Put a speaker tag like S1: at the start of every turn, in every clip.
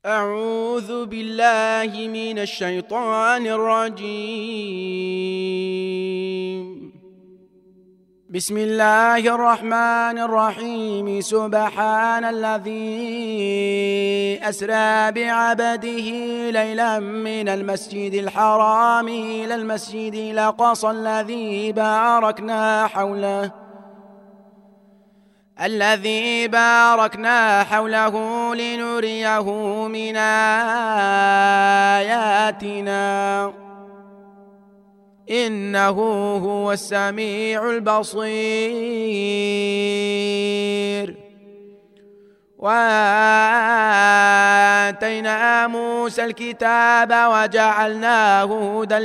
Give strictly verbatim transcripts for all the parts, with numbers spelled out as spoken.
S1: أعوذ بالله من الشيطان الرجيم. بسم الله الرحمن الرحيم. سبحان الذي أسرى بعبده ليلا من المسجد الحرام إلى المسجد الأقصى الذي باركنا حوله الذي باركنا حوله لنريه من آياتنا إنه هو السميع البصير. وآتينا موسى الكتاب وجعلناه هدى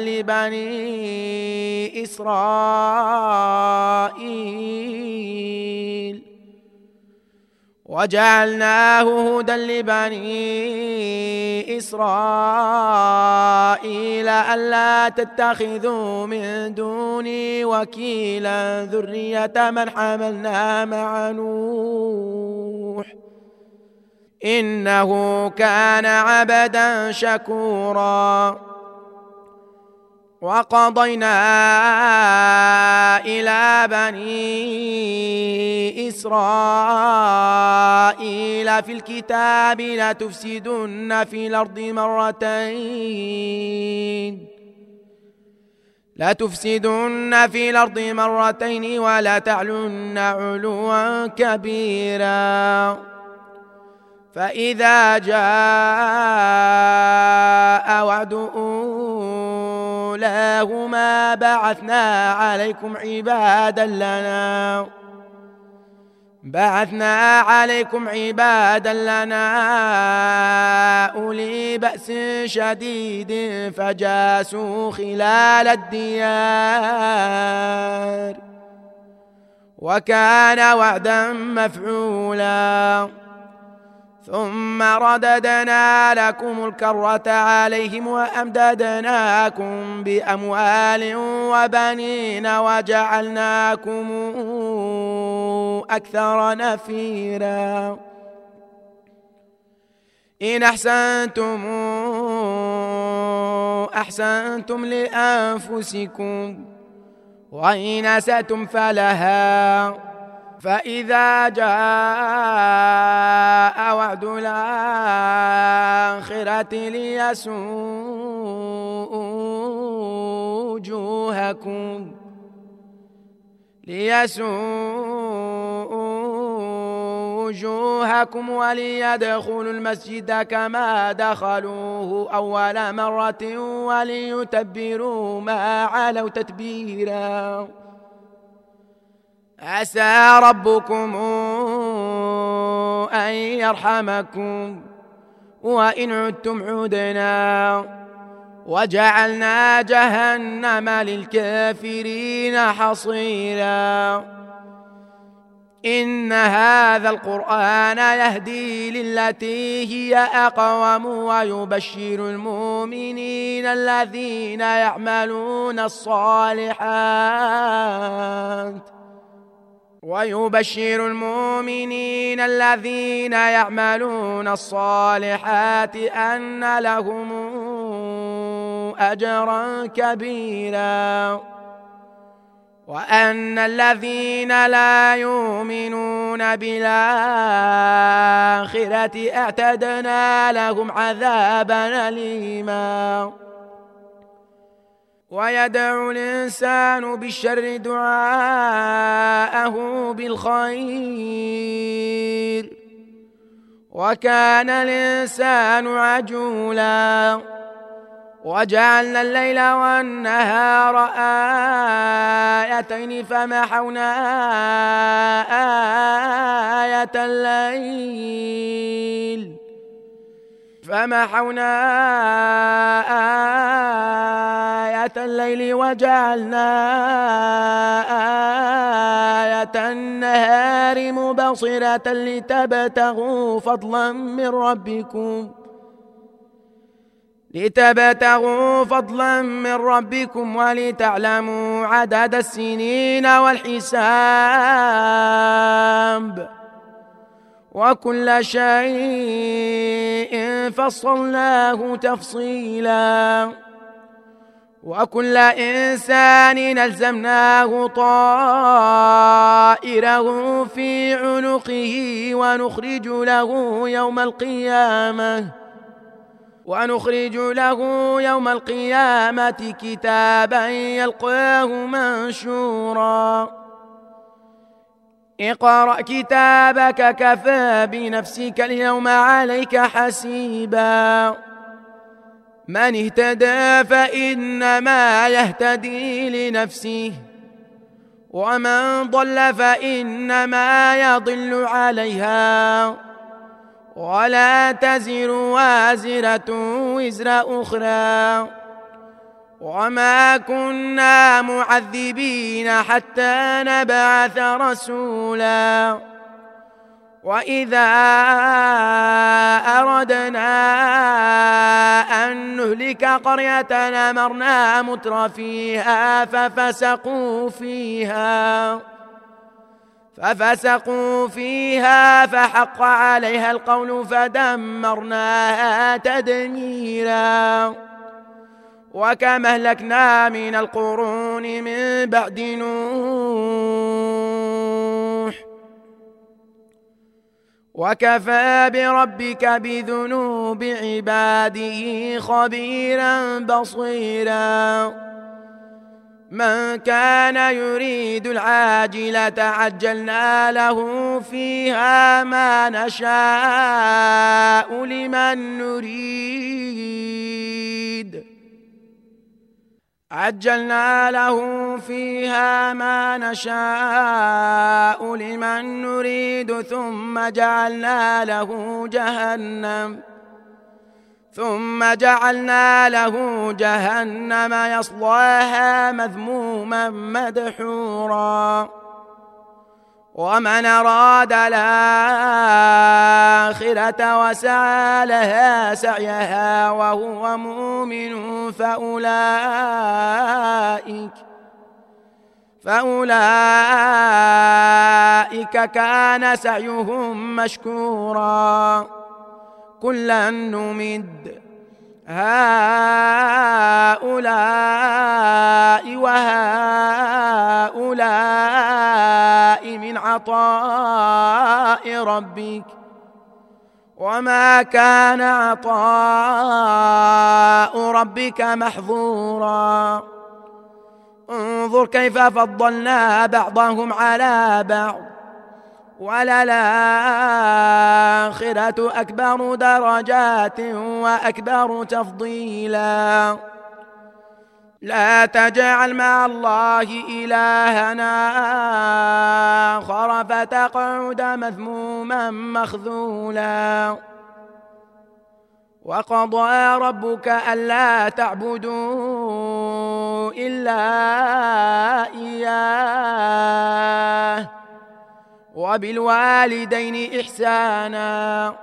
S1: لبني إسرائيل وجعلناه هدى لبني إسرائيل ألا تتخذوا من دوني وكيلا ذرية من حملنا مع نوح إنه كان عبدا شكورا. وقضينا إلى بني إسرائيل في الكتاب لتفسدن في الأرض مرتين لتفسدن في الأرض مرتين ولا تعلن علوا كبيرا. فإذا جاء وعد أولاهما بعثنا عليكم عبادا لنا بعثنا عليكم عبادا لنا أولي بأس شديد فجاسوا خلال الديار وكان وعدا مفعولا. ثم رددنا لكم الكرة عليهم وأمددناكم بأموال وبنين وجعلناكم أكثر نفيرا. إن أحسنتم أحسنتم لأنفسكم وإن أسأتم فلها. فإذا جاء وعد الآخرة ليسوءوا وجوهكم ليسوءوا وجوهكم وليدخلوا المسجد كما دخلوه أول مرة وليتبروا ما علوا تتبيرا. عسى ربكم أن يرحمكم وإن عدتم عدنا وجعلنا جهنم للكافرين حصيرا. إن هذا القرآن يهدي للتي هي أقوم ويبشر المؤمنين الذين يعملون الصالحات ويبشر المؤمنين الذين يعملون الصالحات أن لهم أجرا كبيرا وأن الذين لا يؤمنون بالآخرة اعتدنا لهم عذابا أليما. ويدعو الإنسان بالشر دعاءه بالخير وكان الإنسان عجولا. وجعلنا الليل والنهار آيتين فمحونا آية الليل فمحونا آية الليل وجعلنا آية النهار مبصرة لتبتغوا فضلا من ربكم لتبتغوا فضلا من ربكم ولتعلموا عدد السنين والحساب وكل شيء فصلناه تفصيلا وكل إنسان ألزمناه طائره في عنقه ونخرج له يوم القيامة ونخرج له يوم القيامة كتابا يلقاه منشورا اقرأ كتابك كفى بنفسك اليوم عليك حسيبا من اهتدى فإنما يهتدي لنفسه ومن ضل فإنما يضل عليها ولا تزر وازرة وزر أخرى وما كنا معذبين حتى نبعث رسولا وإذا أردنا أن نهلك قرية أمرنا متر فيها ففسقوا فيها ففسقوا فيها فحق عليها القول فدمرناها تدميرا وكم أهلكنا من القرون من بعد نوح وكفى بربك بذنوب عباده خبيرا بصيرا من كان يريد العاجلة عجلنا له فيها ما نشاء لمن نريد عجلنا له فيها ما نشاء لمن نريد ثم جعلنا له جهنم ثم جعلنا له جهنم يصلاها مذموما مدحورا ومن أراد الآخرة وسعى لها سعيها وهو مؤمن فأولئك فأولئك كان سعيهم مشكورا كلا نمد هؤلاء وهؤلاء من عطاء ربك وما كان عطاء ربك محظورا انظر كيف فضلنا بعضهم على بعض وللآخرة أكبر درجات وأكبر تفضيلا لا تجعل مع الله إلهنا آخر فتقعد مذموما مخذولا وقضى ربك ألا تعبدوا إلا إياه وبالوالدين إحسانا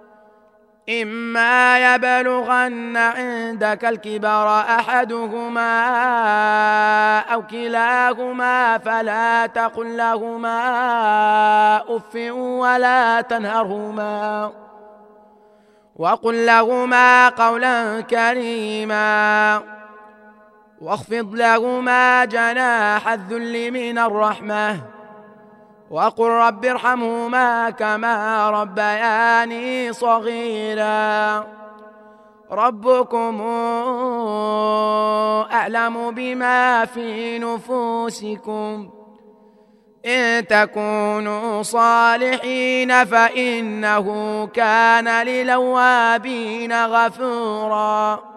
S1: إما يبلغن عندك الكبر أحدهما أو كلاهما فلا تقل لهما أف ولا تنهرهما وقل لهما قولا كريما واخفض لهما جناح الذل من الرحمة وقل رب ارحمهما كما ربياني صغيرا ربكم أعلم بما في نفوسكم إن تكونوا صالحين فإنه كان للأوابين غفورا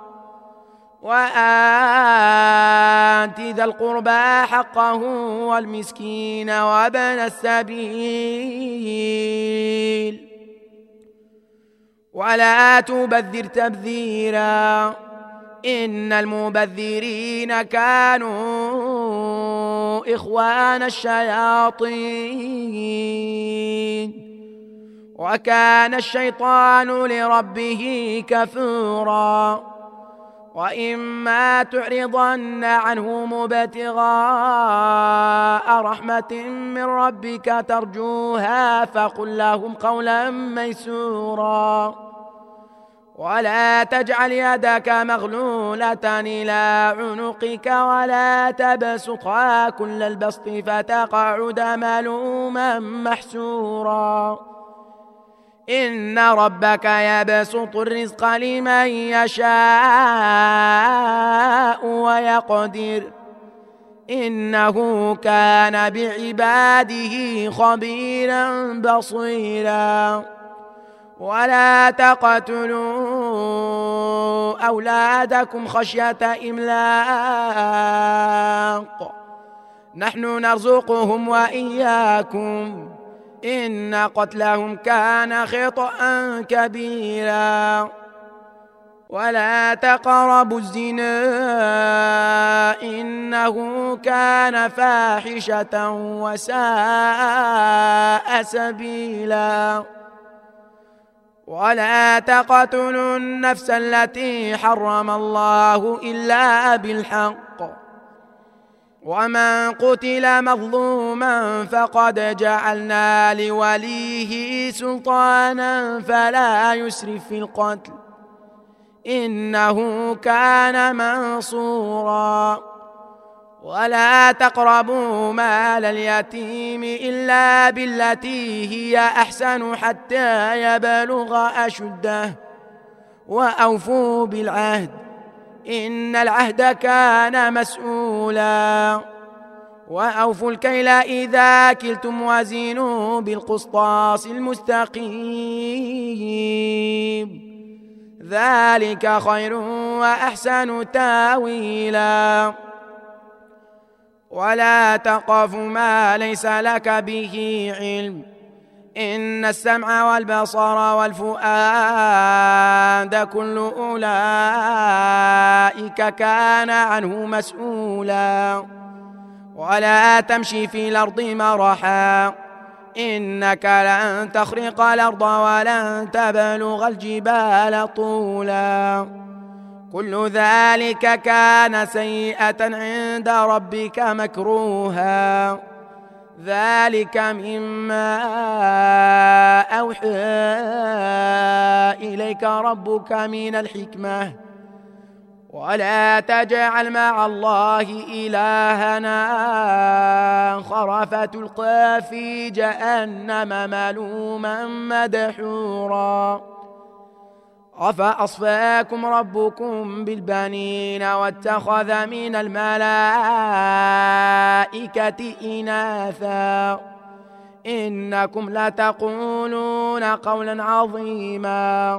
S1: وآت ذا القربى حقه والمسكين وابن السبيل ولا تبذر تبذيرا إن المبذرين كانوا إخوان الشياطين وكان الشيطان لربه كفورا وإما تعرضن عنهم ابتغاء رحمة من ربك ترجوها فقل لهم قولا ميسورا ولا تجعل يدك مغلولة إلى عنقك ولا تبسطها كل البسط فتقعد ملوما محسورا إن ربك يبسط الرزق لمن يشاء ويقدر إنه كان بعباده خبيرا بصيرا ولا تقتلوا أولادكم خشية إملاق نحن نرزقهم وإياكم إن قتلهم كان خطأ كبيرا ولا تقربوا الزنا إنه كان فاحشة وساء سبيلا ولا تقتلوا النفس التي حرم الله إلا بالحق ومن قتل مظلوما فقد جعلنا لوليه سلطانا فلا يسرف في القتل إنه كان منصورا ولا تقربوا مال اليتيم إلا بالتي هي أحسن حتى يبلغ أشده وأوفوا بالعهد إن العهد كان مسؤولا وأوفوا الكيل إذا كلتم وزنوا بالقسطاس المستقيم ذلك خير وأحسن تاويلا ولا تقف ما ليس لك به علم إن السمع والبصر والفؤاد كل أولئك كان عنه مسؤولا ولا تمشي في الأرض مرحا إنك لن تخرق الأرض ولن تبلغ الجبال طولا كل ذلك كان سيئة عند ربك مكروها ذلك مما أوحى إليك ربك من الحكمة ولا تجعل مع الله إلهنا آخر فتلقى في جهنم ملوما مدحورا أفأصفاكم ربكم بالبنين واتخذ من الملائكة إناثا إنكم لتقولون قولا عظيما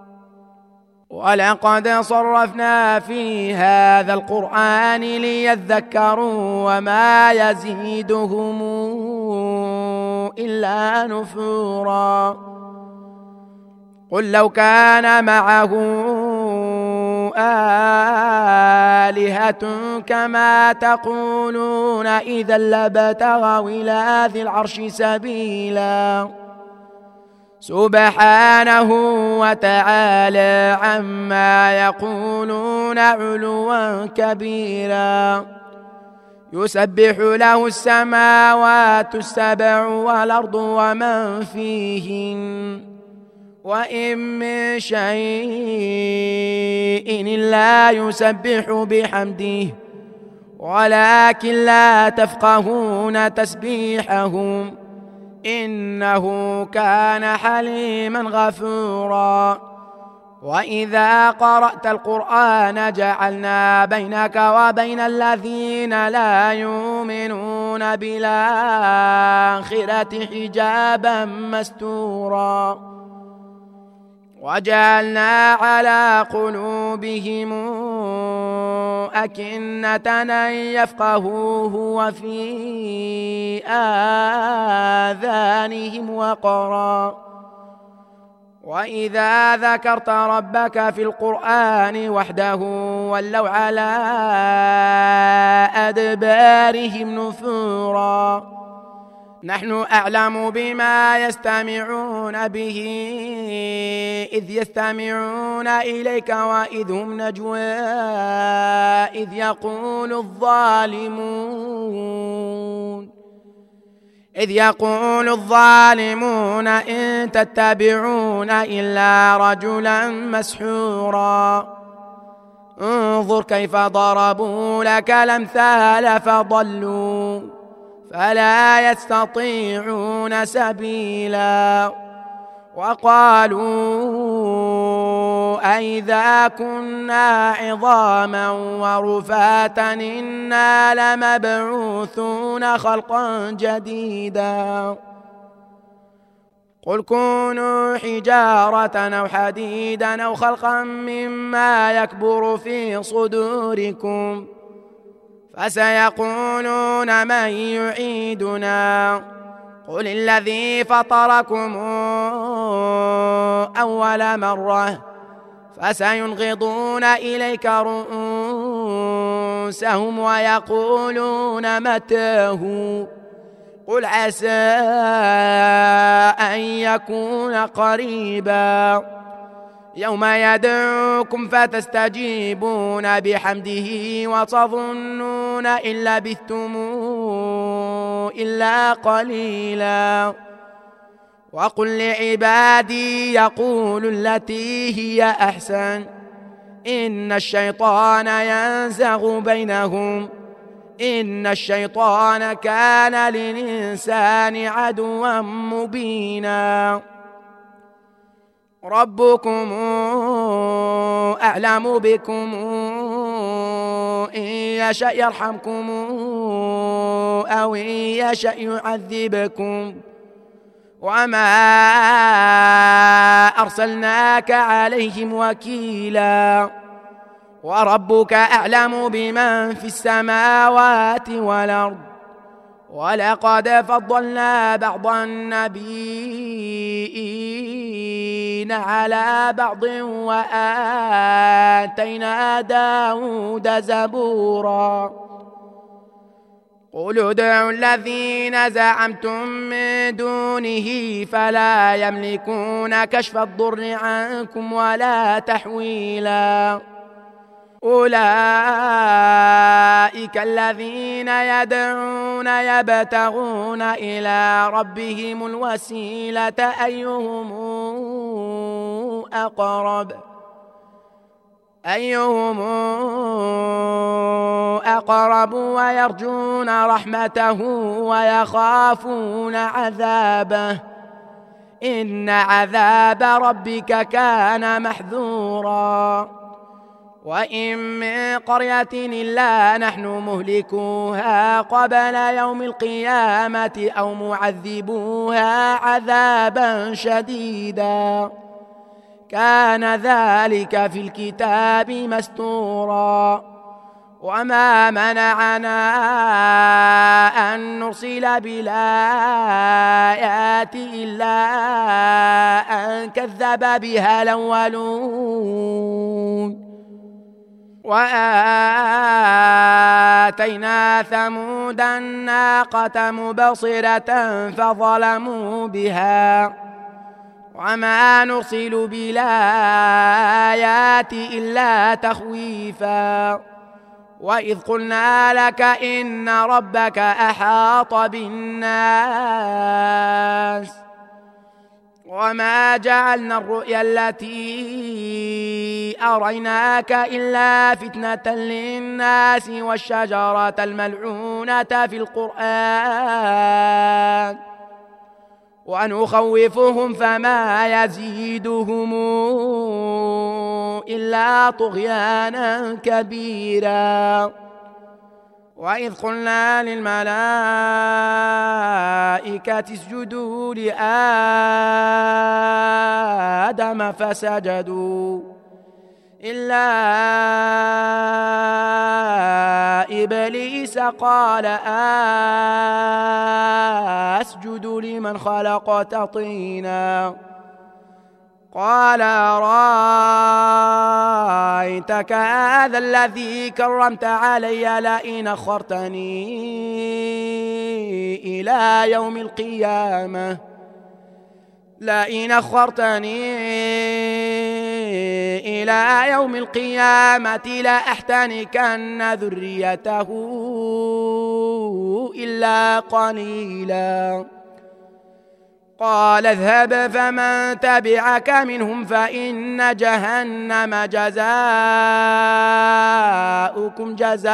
S1: ولقد صرفنا في هذا القرآن ليذكروا وما يزيدهم إلا نفورا قل لو كان معه آلهة كما تقولون إذا لابتغوا إلى ذي العرش سبيلا سبحانه وتعالى عما يقولون علوا كبيرا يسبح له السماوات السبع والأرض ومن فيهن وإن من شيء إلا يسبح بحمده ولكن لا تفقهون تسبيحهم إنه كان حليما غفورا وإذا قرأت القرآن جعلنا بينك وبين الذين لا يؤمنون بالآخرة حجابا مستورا وجعلنا على قلوبهم أكنة أن يفقهوه وفي آذانهم وقرا وإذا ذكرت ربك في القرآن وحده ولوا على أدبارهم نفورا نحن أعلم بما يستمعون به إذ يستمعون إليك وإذ هم نجوى إذ يقول الظالمون إذ يقول الظالمون إن تتبعون إلا رجلا مسحورا انظر كيف ضربوا لك الأمثال فضلوا فلا يستطيعون سبيلا وقالوا أئذا كنا عظاما ورفاتا إنا لمبعوثون خلقا جديدا قل كونوا حجارة أو حديدا أو خلقا مما يكبر في صدوركم فسيقولون من يعيدنا قل الذي فطركم أول مرة فسينغضون إليك رؤوسهم ويقولون متاه قل عسى أن يكون قريبا يوم يدعوكم فتستجيبون بحمده وتظنون إن لبثتم إلا قليلا وقل لعبادي يقولوا التي هي أحسن إن الشيطان ينزغ بينهم إن الشيطان كان للإنسان عدوا مبينا ربكم أعلم بكم إن يشأ يرحمكم أو إن يشأ يعذبكم وما أرسلناك عليهم وكيلا وربك أعلم بمن في السماوات والأرض ولقد فضلنا بعض النبيين على بعض وآتينا داود زبورا قل ادعوا الذين زعمتم من دونه فلا يملكون كشف الضر عنكم ولا تحويلا أولئك الذين يدعون يبتغون إلى ربهم الوسيلة أيهم أقرب أيهم أقرب ويرجون رحمته ويخافون عذابه إن عذاب ربك كان محذورا وإن من قرية إلا نحن مهلكوها قبل يوم القيامة أو معذبوها عذابا شديدا كان ذلك في الكتاب مستورا وما منعنا أن نرسل بالآيات إلا أن كذب بها الأولون وآتينا ثمود الناقة مبصرة فظلموا بها وما نرسل بالآيات إلا تخويفا وإذ قلنا لك إن ربك أحاط بالناس وما جعلنا الرؤيا التي أريناك إلا فتنة للناس والشجرة الملعونة في القرآن ونخوفهم فما يزيدهم إلا طغيانا كبيرا وإذ قلنا للملائكة اسجدوا لآدم فسجدوا إلا إبليس قال أسجد لمن خلقت طينا قال رأيتك هذا الذي كرمت علي لئن أخرتني إلى يوم القيامة لئن أخرتني إلى يوم القيامة لأحتنكن ذريته إلا قليلا قال اذهب فمن تبعك منهم فإن جهنم جزاؤكم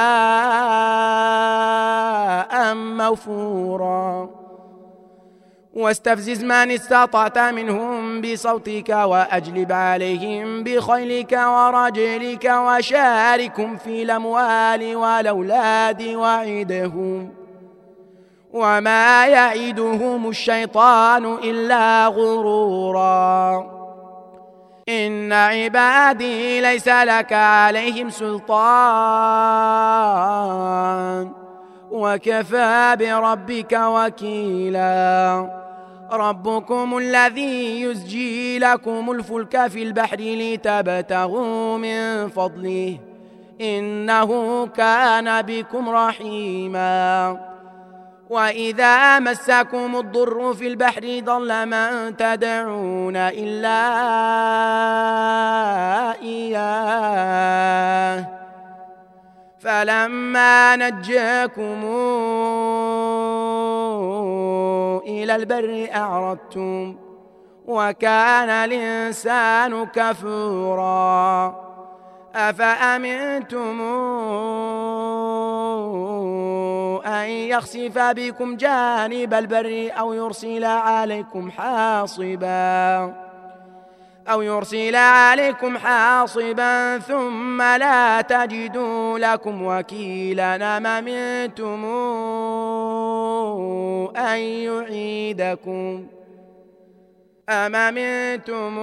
S1: جزاء موفورا واستفزز من استطعت منهم بصوتك وأجلب عليهم بخيلك ورجلك وشاركهم في الأموال والأولاد وعدهم وما يعدهم الشيطان إلا غرورا إن عبادي ليس لك عليهم سلطان وكفى بربك وكيلا ربكم الذي يزجي لكم الفلك في البحر لتبتغوا من فضله إنه كان بكم رحيما وإذا مسكم الضر في البحر ضل من تدعون إلا إياه فلما نجاكم إلى البر أعرضتم وكان الإنسان كفورا أفأمنتم أن يخسف بكم جانب البر أو يرسل عليكم حاصبا أو يرسل عليكم حاصبا ثم لا تجدوا لكم وكيلا أم أمنتم أن يعيدكم أم أمنتم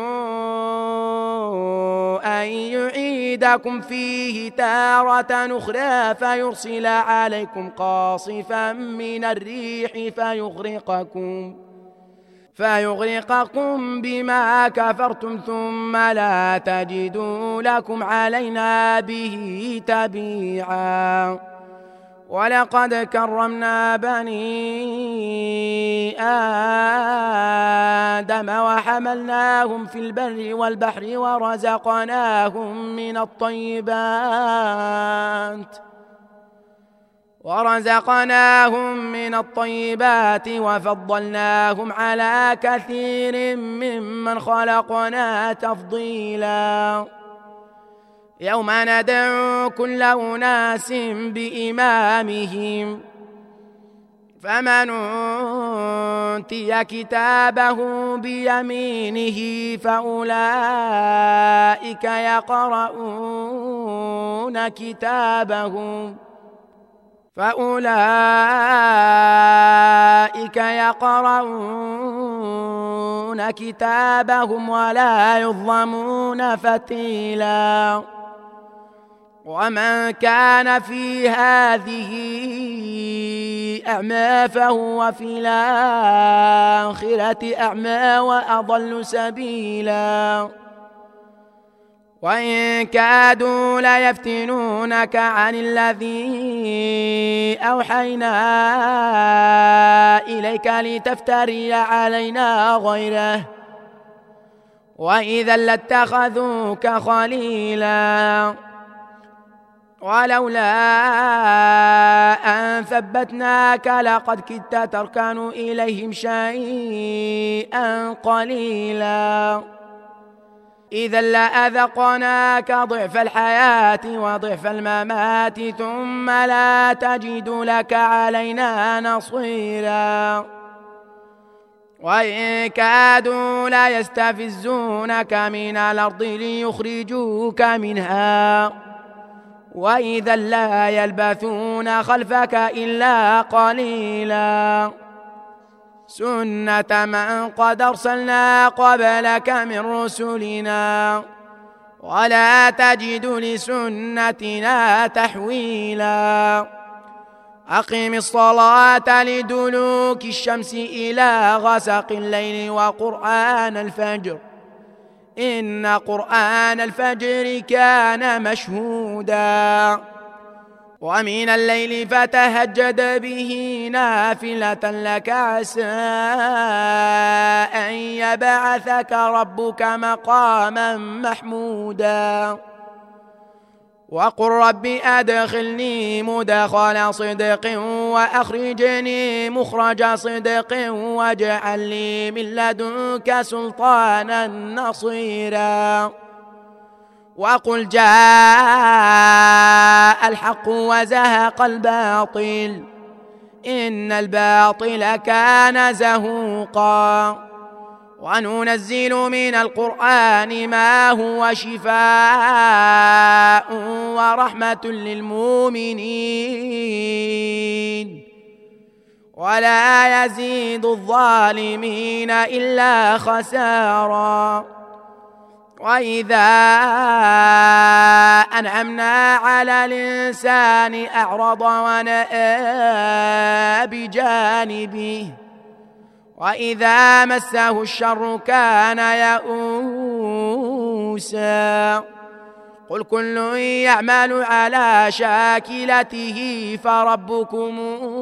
S1: أن يعيدكم فيه تارة أخرى فيرسل عليكم قاصفا من الريح فيغرقكم فيغرقكم بما كفرتم ثم لا تجدوا لكم علينا به تبيعا ولقد كرمنا بني آدم وحملناهم في البر والبحر ورزقناهم من الطيبات ورزقناهم من الطيبات وفضلناهم على كثير ممن خلقنا تفضيلا يوم ندعو كل أناس بإمامهم فمن أوتي كتابه بيمينه فأولئك يقرؤون كتابهم فأولئك يقرؤون كتابهم ولا يظلمون فتيلا ومن كان في هذه أعمى فهو في الآخرة أعمى وأضل سبيلا وإن كادوا ليفتنونك عن الذي أوحينا إليك لتفتري علينا غيره وإذا لاتخذوك خليلا ولولا أن ثبتناك لقد كدت تركن إليهم شيئا قليلا إذا لأذقناك ضعف الحياة وضعف الممات ثم لا تجد لك علينا نصيرا وإن كادوا ليستفزونك من الأرض ليخرجوك منها وإذا لا يلبثون خلفك إلا قليلا سنة من قد أرسلنا قبلك من رسلنا ولا تجد لسنتنا تحويلا أقم الصلاة لدلوك الشمس إلى غسق الليل وقرآن الفجر إن قرآن الفجر كان مشهودا ومن الليل فتهجد به نافلة لك عسى أن يبعثك ربك مقاما محمودا وقل رب أدخلني مدخل صدق وأخرجني مخرج صدق واجعل لي من لدنك سلطانا نصيرا وقل جاء الحق وزهق الباطل إن الباطل كان زهوقا وننزل من القرآن ما هو شفاء ورحمة للمؤمنين ولا يزيد الظالمين إلا خسارا وإذا أنعمنا على الإنسان أعرض ونأى بجانبه وإذا مسه الشر كان يئوسا قل كل يعمل على شاكلته فربكم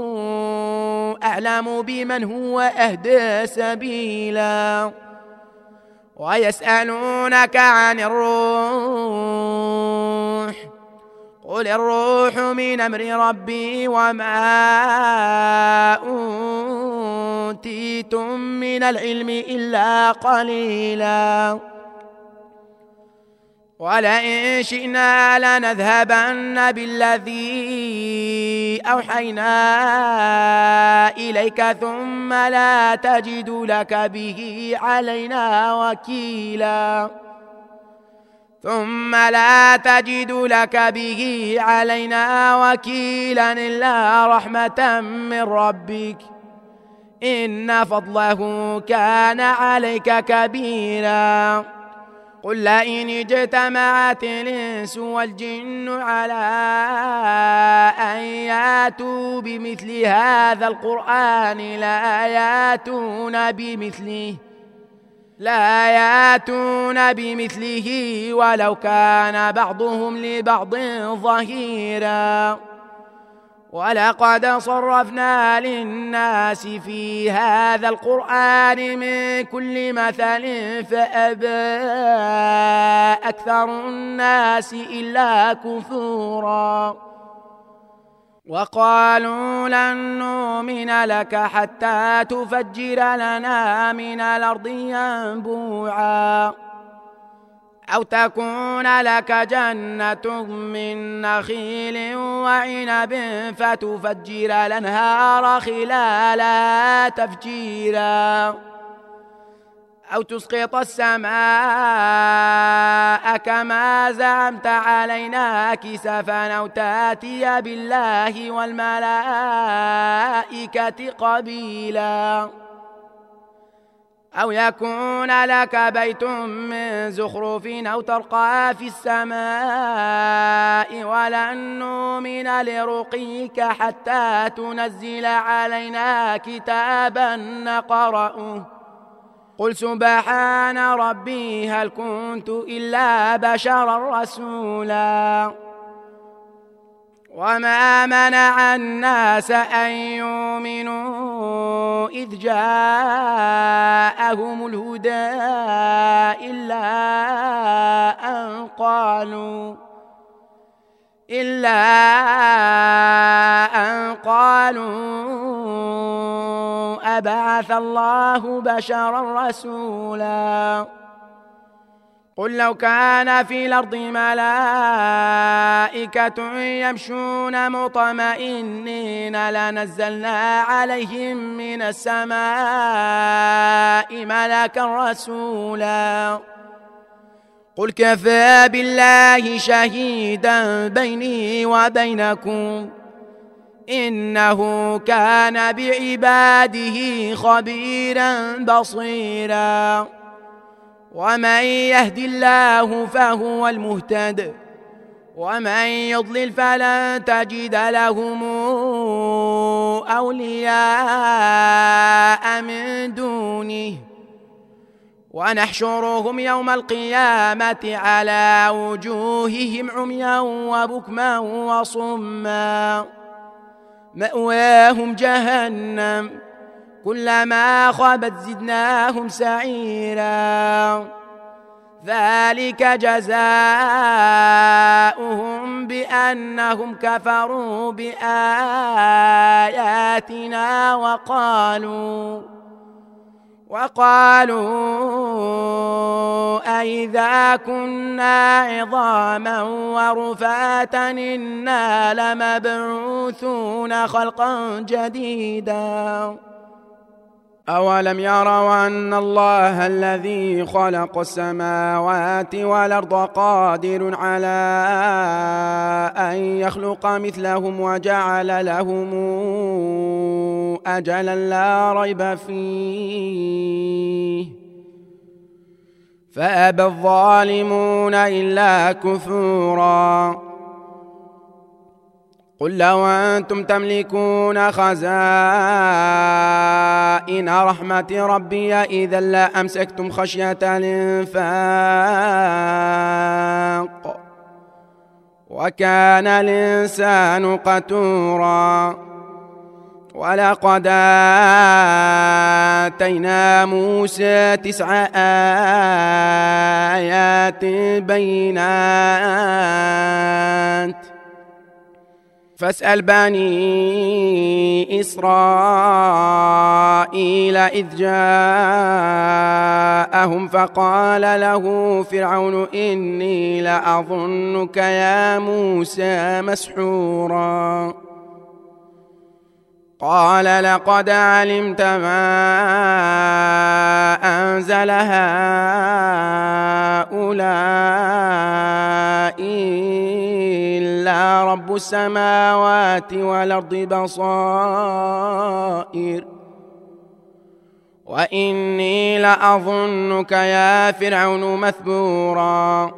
S1: أعلم بمن هو أهدى سبيلا ويسألونك عن الروح قل الروح من أمر ربي وما أوتيتم من العلم إلا قليلا ولئن شئنا لنذهبن بالذي أوحينا إليك ثم لا تجد لك به علينا وكيلا ثم لا تجد لك به علينا وكيلا إلا رحمة من ربك إن فضله كان عليك كبيرا قل لئن اجتمعت الإنس والجن على أن ياتوا بمثل هذا القرآن لا ياتون بمثله لا ياتون بمثله ولو كان بعضهم لبعض ظهيرا ولقد صرفنا للناس في هذا القرآن من كل مثل فأبى أكثر الناس إلا كفورا وقالوا لن نؤمن لك حتى تفجر لنا من الأرض ينبوعا أو تكون لك جنة من نخيل وعنب فتفجر الأنهار خلالها تفجيرا أو تسقط السماء كما زعمت علينا كسفا أو تأتي بالله والملائكة قبيلا أو يكون لك بيت من زخرف أو ترقى في السماء ولن نؤمن لرقيك حتى تنزل علينا كتابا نقرأه قل سبحان ربي هل كنت إلا بشرا رسولا وما منع الناس أن يؤمنوا إذ جاءهم الهدى إلا أن قالوا إلا أن قالوا أبعث الله بشرا رسولا قل لو كان في الأرض ملائكة يمشون مطمئنين لنزلنا عليهم من السماء ملكا رسولا قل كفى بالله شهيدا بيني وبينكم إنه كان بعباده خبيرا بصيرا ومن يهد الله فهو المهتد ومن يضلل فلن تجد لهم أولياء من دونه ونحشرهم يوم القيامة على وجوههم عميا وبكما وصما مأواهم جهنم كلما خابت زدناهم سعيرا ذلك جزاؤهم بأنهم كفروا بآياتنا وقالوا وقالوا أئذا كنا عظاما ورفاتا إنا لمبعوثون خلقا جديدا أولم يروا أن الله الذي خلق السماوات والأرض قادر على أن يخلق مثلهم وجعل لهم أجلا لا ريب فيه فأبى الظالمون إلا كفورا قل لو أنتم تملكون خزائن رحمة ربي إذا لأمسكتم خشية الإنفاق وكان الإنسان قتورا ولقد آتينا موسى تسع آيات بينات فاسأل بني إسرائيل إذ جاءهم فقال له فرعون إني لأظنك يا موسى مسحورا قال لقد علمت ما أنزل هؤلاء إلا رب السماوات والأرض بصائر وإني لأظنك يا فرعون مثبورا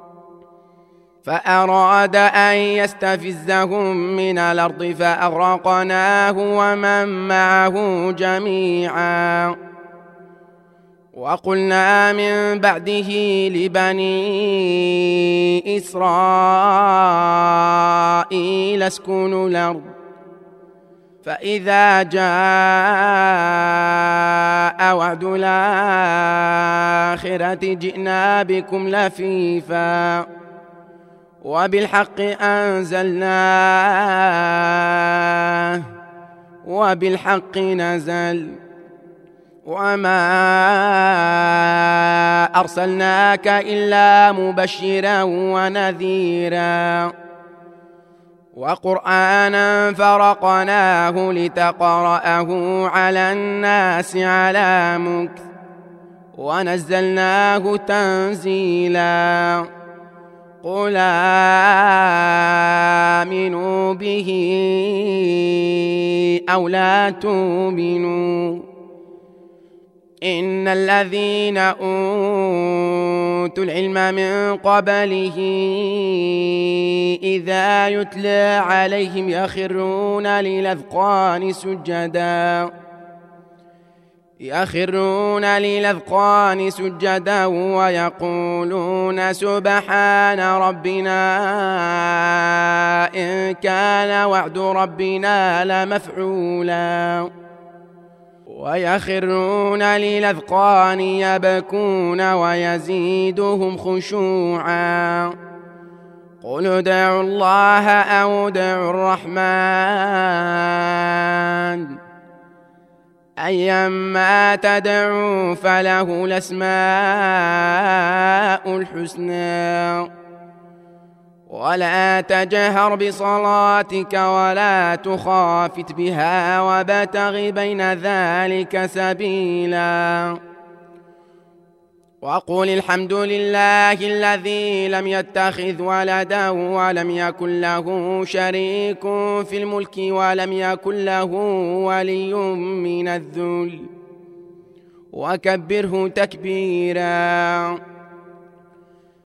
S1: فأراد أن يستفزهم من الأرض فأغرقناه ومن معه جميعا وقلنا من بعده لبني إسرائيل اسكنوا الأرض فإذا جاء وعد الآخرة جئنا بكم لفيفا وبالحق أنزلناه وبالحق نزل وما أرسلناك إلا مبشرا ونذيرا وقرآنا فرقناه لتقرأه على الناس على مكث ونزلناه تنزيلا قل آمنوا به أو لا تؤمنوا إن الذين أوتوا العلم من قبله إذا يتلى عليهم يخرون للأذقان سجدا يخرون للأذقان سجدا ويقولون سبحان ربنا إن كان وعد ربنا لمفعولا ويخرون للأذقان يبكون ويزيدهم خشوعا قل ادعوا الله أو ادعوا الرحمن أيما تدعوا فله الأسماء الحسنى ولا تجهر بصلاتك ولا تخافت بها وابتغ بين ذلك سبيلا وقل الحمد لله الذي لم يتخذ ولدا ولم يكن له شريك في الملك ولم يكن له ولي من الذل وكبره تكبيرا